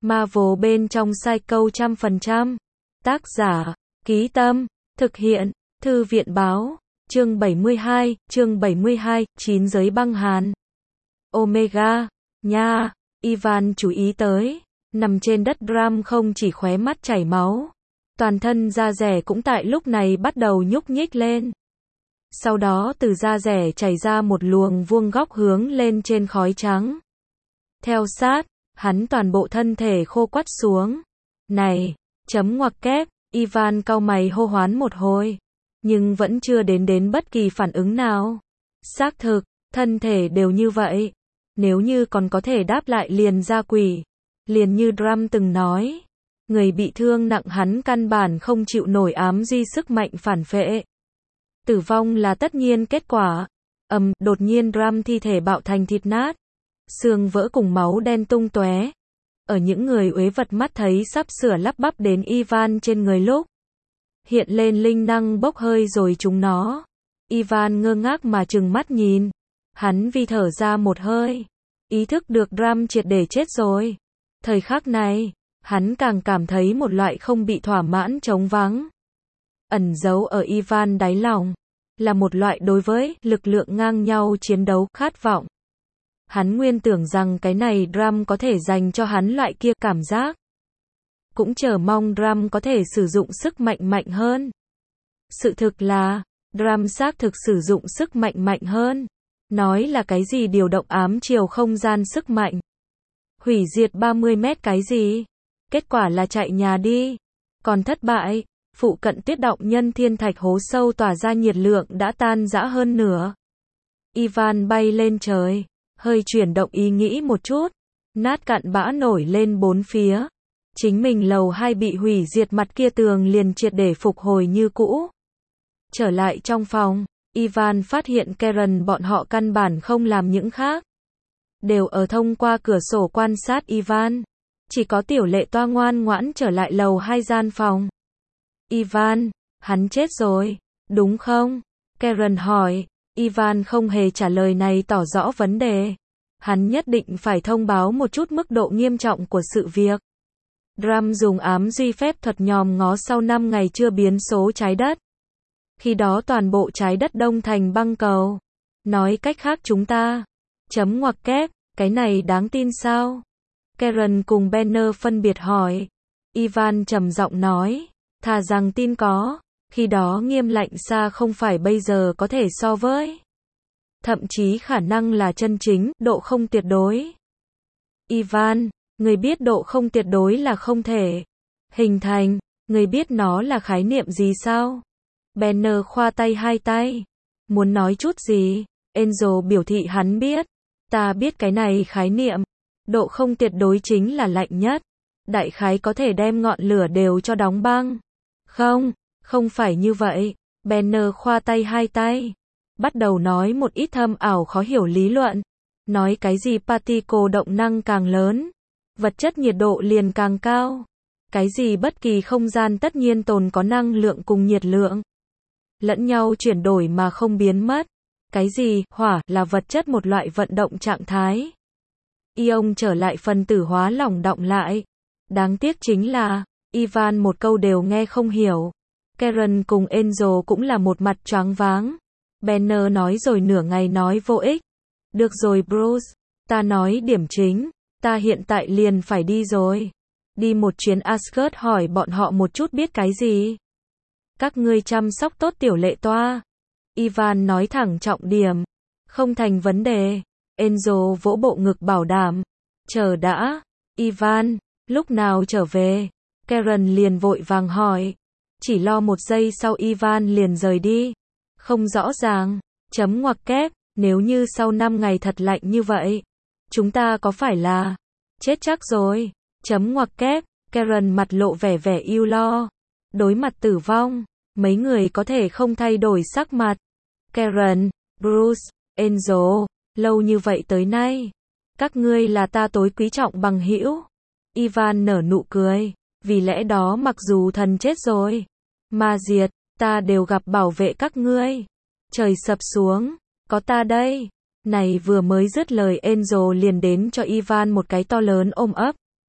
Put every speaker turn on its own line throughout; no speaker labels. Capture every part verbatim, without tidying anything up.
Marvel bên trong Psycho trăm phần trăm. Tác giả, Ký Tâm, thực hiện, Thư viện Báo, chương bảy mươi hai, chương bảy mươi hai, chín giới băng hàn. Omega, nha, Ivan chú ý tới, nằm trên đất Drum không chỉ khóe mắt chảy máu, toàn thân da rẻ cũng tại lúc này bắt đầu nhúc nhích lên. Sau đó từ da rẻ chảy ra một luồng vuông góc hướng lên trên khói trắng. Theo sát, hắn toàn bộ thân thể khô quắt xuống. Này, chấm ngoặc kép, Ivan cau mày hô hoán một hồi, nhưng vẫn chưa đến đến bất kỳ phản ứng nào. Xác thực, thân thể đều như vậy. Nếu như còn có thể đáp lại liền ra quỷ. Liền như Drum từng nói, người bị thương nặng hắn căn bản không chịu nổi ám duy sức mạnh phản phệ. Tử vong là tất nhiên kết quả. Ầm, đột nhiên Drum thi thể bạo thành thịt nát, xương vỡ cùng máu đen tung tóe. Ở những người uế vật mắt thấy sắp sửa lắp bắp đến Ivan trên người lúc hiện lên linh năng bốc hơi rồi chúng nó. Ivan ngơ ngác mà trừng mắt nhìn. Hắn vi thở ra một hơi, ý thức được Drum triệt để chết rồi. Thời khắc này, hắn càng cảm thấy một loại không bị thỏa mãn trống vắng. Ẩn giấu ở Ivan đáy lòng, là một loại đối với lực lượng ngang nhau chiến đấu khát vọng. Hắn nguyên tưởng rằng cái này Drum có thể dành cho hắn loại kia cảm giác. Cũng chờ mong Drum có thể sử dụng sức mạnh mạnh hơn. Sự thực là, Drum xác thực sử dụng sức mạnh mạnh hơn. Nói là cái gì điều động ám chiều không gian sức mạnh. Hủy diệt ba mươi mét cái gì? Kết quả là chạy nhà đi. Còn thất bại, phụ cận tuyết động nhân thiên thạch hố sâu tỏa ra nhiệt lượng đã tan rã hơn nửa. Ivan bay lên trời, hơi chuyển động ý nghĩ một chút. Nát cặn bã nổi lên bốn phía. Chính mình lầu hai bị hủy diệt mặt kia tường liền triệt để phục hồi như cũ. Trở lại trong phòng, Ivan phát hiện Karen bọn họ căn bản không làm những khác. Đều ở thông qua cửa sổ quan sát Ivan. Chỉ có tiểu lệ toa ngoan ngoãn trở lại lầu hai gian phòng. Ivan, hắn chết rồi, đúng không? Karen hỏi. Ivan không hề trả lời này tỏ rõ vấn đề. Hắn nhất định phải thông báo một chút mức độ nghiêm trọng của sự việc. Drum dùng ám duy phép thuật nhòm ngó sau năm ngày chưa biến số trái đất. Khi đó toàn bộ trái đất đông thành băng cầu. Nói cách khác chúng ta, chấm ngoặc kép, cái này đáng tin sao? Karen cùng Banner phân biệt hỏi. Ivan trầm giọng nói, thà rằng tin có, khi đó nghiêm lạnh xa không phải bây giờ có thể so với. Thậm chí khả năng là chân chính, độ không tuyệt đối. Ivan, người biết độ không tuyệt đối là không thể hình thành, người biết nó là khái niệm gì sao? Banner khoa tay hai tay. Muốn nói chút gì? Angel biểu thị hắn biết. Ta biết cái này khái niệm. Độ không tuyệt đối chính là lạnh nhất. Đại khái có thể đem ngọn lửa đều cho đóng băng. Không, không phải như vậy. Banner khoa tay hai tay. Bắt đầu nói một ít thâm ảo khó hiểu lý luận. Nói cái gì particle động năng càng lớn, vật chất nhiệt độ liền càng cao. Cái gì bất kỳ không gian tất nhiên tồn có năng lượng cùng nhiệt lượng. Lẫn nhau chuyển đổi mà không biến mất. Cái gì, hỏa, là vật chất một loại vận động trạng thái. Ion trở lại phân tử hóa lỏng đọng lại. Đáng tiếc chính là, Ivan một câu đều nghe không hiểu. Karen cùng Angel cũng là một mặt choáng váng. Banner nói rồi nửa ngày nói vô ích. Được rồi Bruce, ta nói điểm chính, ta hiện tại liền phải đi rồi. Đi một chuyến Asgard hỏi bọn họ một chút biết cái gì. Các ngươi chăm sóc tốt tiểu lệ toa. Ivan nói thẳng trọng điểm. Không thành vấn đề. Angel vỗ bộ ngực bảo đảm. Chờ đã. Ivan, lúc nào trở về? Karen liền vội vàng hỏi. Chỉ lo một giây sau Ivan liền rời đi. Không rõ ràng. Chấm ngoặc kép. Nếu như sau năm ngày thật lạnh như vậy, chúng ta có phải là chết chắc rồi? Chấm ngoặc kép. Karen mặt lộ vẻ vẻ ưu lo. Đối mặt tử vong, mấy người có thể không thay đổi sắc mặt. Karen, Bruce, Angel, lâu như vậy tới nay, các ngươi là ta tối quý trọng bằng hữu. Ivan nở nụ cười, vì lẽ đó mặc dù thần chết rồi, ma diệt, ta đều gặp bảo vệ các ngươi. Trời sập xuống, có ta đây. Này vừa mới dứt lời Angel liền đến cho Ivan một cái to lớn ôm ấp.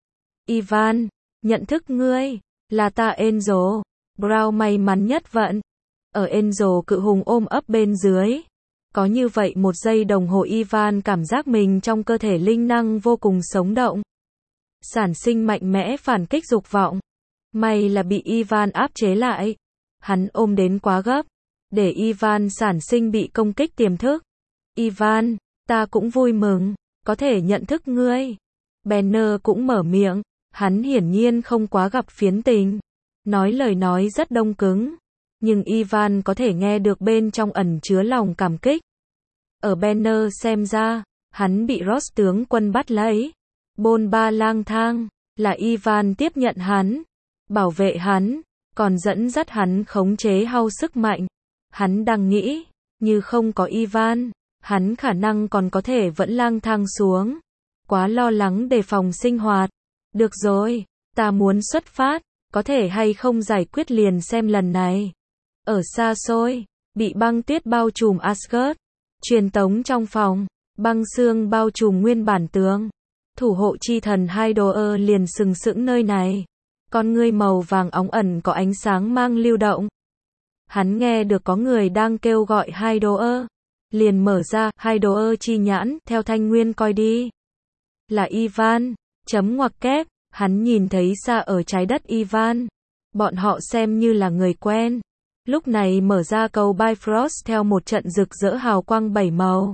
Ivan, nhận thức ngươi, là ta Angel. Brown may mắn nhất vận. Ở Angel cự hùng ôm ấp bên dưới. Có như vậy một giây đồng hồ Ivan cảm giác mình trong cơ thể linh năng vô cùng sống động. Sản sinh mạnh mẽ phản kích dục vọng. May là bị Ivan áp chế lại. Hắn ôm đến quá gấp. Để Ivan sản sinh bị công kích tiềm thức. Ivan, ta cũng vui mừng, có thể nhận thức ngươi. Banner cũng mở miệng. Hắn hiển nhiên không quá gặp phiến tình. Nói lời nói rất đông cứng. Nhưng Ivan có thể nghe được bên trong ẩn chứa lòng cảm kích. Ở Banner xem ra, hắn bị Ross tướng quân bắt lấy. Bôn ba lang thang, là Ivan tiếp nhận hắn, bảo vệ hắn, còn dẫn dắt hắn khống chế hao sức mạnh. Hắn đang nghĩ, như không có Ivan, hắn khả năng còn có thể vẫn lang thang xuống. Quá lo lắng đề phòng sinh hoạt. Được rồi, ta muốn xuất phát, có thể hay không giải quyết liền xem lần này. Ở xa xôi, bị băng tuyết bao trùm Asgard. Truyền tống trong phòng, băng sương bao trùm nguyên bản tường. Thủ hộ chi thần Hydoer liền sừng sững nơi này. Con ngươi màu vàng óng ẩn có ánh sáng mang lưu động. Hắn nghe được có người đang kêu gọi Hydoer. Liền mở ra Hydoer chi nhãn, theo thanh nguyên coi đi. Là Ivan, chấm ngoặc kép, hắn nhìn thấy xa ở trái đất Ivan. Bọn họ xem như là người quen. Lúc này mở ra cầu Bifrost theo một trận rực rỡ hào quang bảy màu.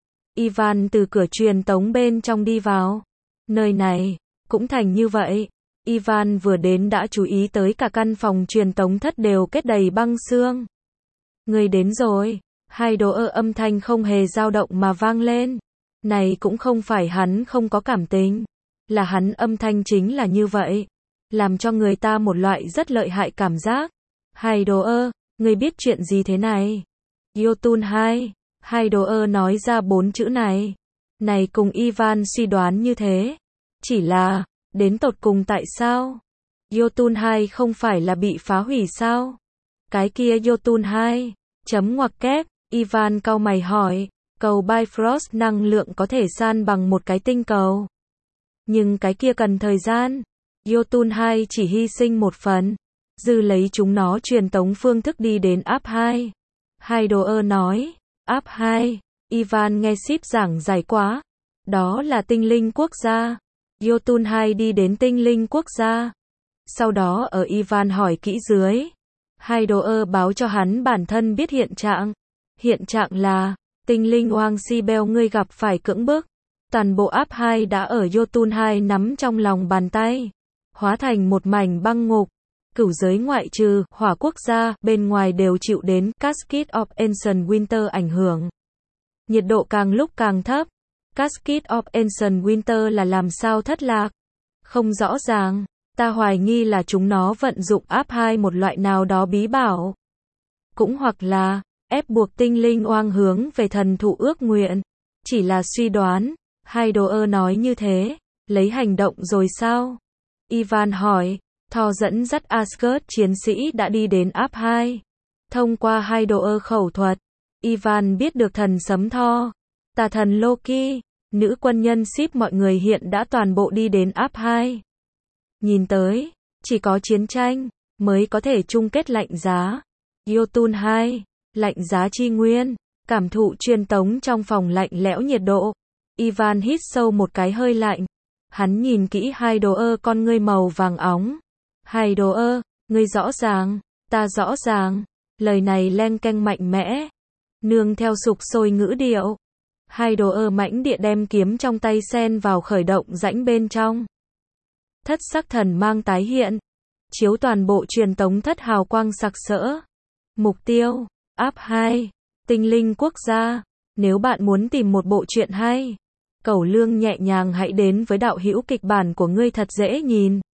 Ivan từ cửa truyền tống bên trong đi vào. Nơi này, cũng thành như vậy. Ivan vừa đến đã chú ý tới cả căn phòng truyền tống thất đều kết đầy băng sương. Người đến rồi. Hydoer âm thanh không hề dao động mà vang lên. Này cũng không phải hắn không có cảm tình. Là hắn âm thanh chính là như vậy. Làm cho người ta một loại rất lợi hại cảm giác. Hydoer, ngươi biết chuyện gì thế này? Jotun hai. Hydoer nói ra bốn chữ này. Này cùng Ivan suy đoán như thế. Chỉ là, đến tột cùng tại sao? Jotun hai không phải là bị phá hủy sao? Cái kia Jotun hai. Chấm ngoặc kép, Ivan cau mày hỏi. Cầu Bifrost năng lượng có thể san bằng một cái tinh cầu. Nhưng cái kia cần thời gian. Jotun hai chỉ hy sinh một phần. Dư lấy chúng nó truyền tống phương thức đi đến áp hai. Hydoer nói. áp hai. Ivan nghe ship giảng giải quá. Đó là tinh linh quốc gia. Jotun hai đi đến tinh linh quốc gia. Sau đó ở Ivan hỏi kỹ dưới. Hydoer báo cho hắn bản thân biết hiện trạng. Hiện trạng là, tinh linh Oang Sibel ngươi gặp phải cưỡng bức. Toàn bộ áp hai đã ở Jotun hai nắm trong lòng bàn tay. Hóa thành một mảnh băng ngục. Cửu giới ngoại trừ, hỏa quốc gia, bên ngoài đều chịu đến Cascade of Ancient Winter ảnh hưởng. Nhiệt độ càng lúc càng thấp. Cascade of Ancient Winter là làm sao thất lạc? Không rõ ràng. Ta hoài nghi là chúng nó vận dụng áp hai một loại nào đó bí bảo. Cũng hoặc là, ép buộc tinh linh oang hướng về thần thụ ước nguyện. Chỉ là suy đoán. Hydoer nói như thế. Lấy hành động rồi sao? Ivan hỏi. Thor dẫn dắt Asgard chiến sĩ đã đi đến áp hai. Thông qua Hydoer khẩu thuật, Ivan biết được thần sấm Thor, tà thần Loki, nữ quân nhân ship mọi người hiện đã toàn bộ đi đến áp hai. Nhìn tới, chỉ có chiến tranh mới có thể chung kết lạnh giá. Jotun hai, lạnh giá chi nguyên, cảm thụ truyền tống trong phòng lạnh lẽo nhiệt độ. Ivan hít sâu một cái hơi lạnh. Hắn nhìn kỹ Hydoer con ngươi màu vàng óng. Hydoer, ngươi rõ ràng, ta rõ ràng. Lời này len keng mạnh mẽ. Nương theo sục sôi ngữ điệu. Hydoer mãnh địa đem kiếm trong tay sen vào khởi động rãnh bên trong. Thất sắc thần mang tái hiện. Chiếu toàn bộ truyền tống thất hào quang sặc sỡ. Mục tiêu, áp hai. Tinh linh quốc gia. Nếu bạn muốn tìm một bộ truyện hay, Cẩu Lương nhẹ nhàng hãy đến với đạo hữu kịch bản của ngươi thật dễ nhìn.